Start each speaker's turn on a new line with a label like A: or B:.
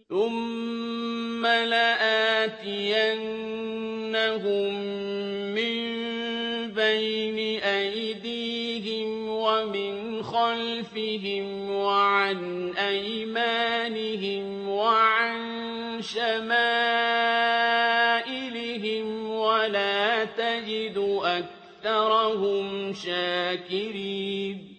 A: ثُمَّ لَآتِيَنَّهُم مِّن بَيْنِ أَيْدِيهِمْ وَمِنْ خَلْفِهِمْ وَعَنْ أَيْمَانِهِمْ وَعَن شَمَائِلِهِمْ وَلَا تَجِدُ أَكْثَرَهُمْ شَاكِرِينَ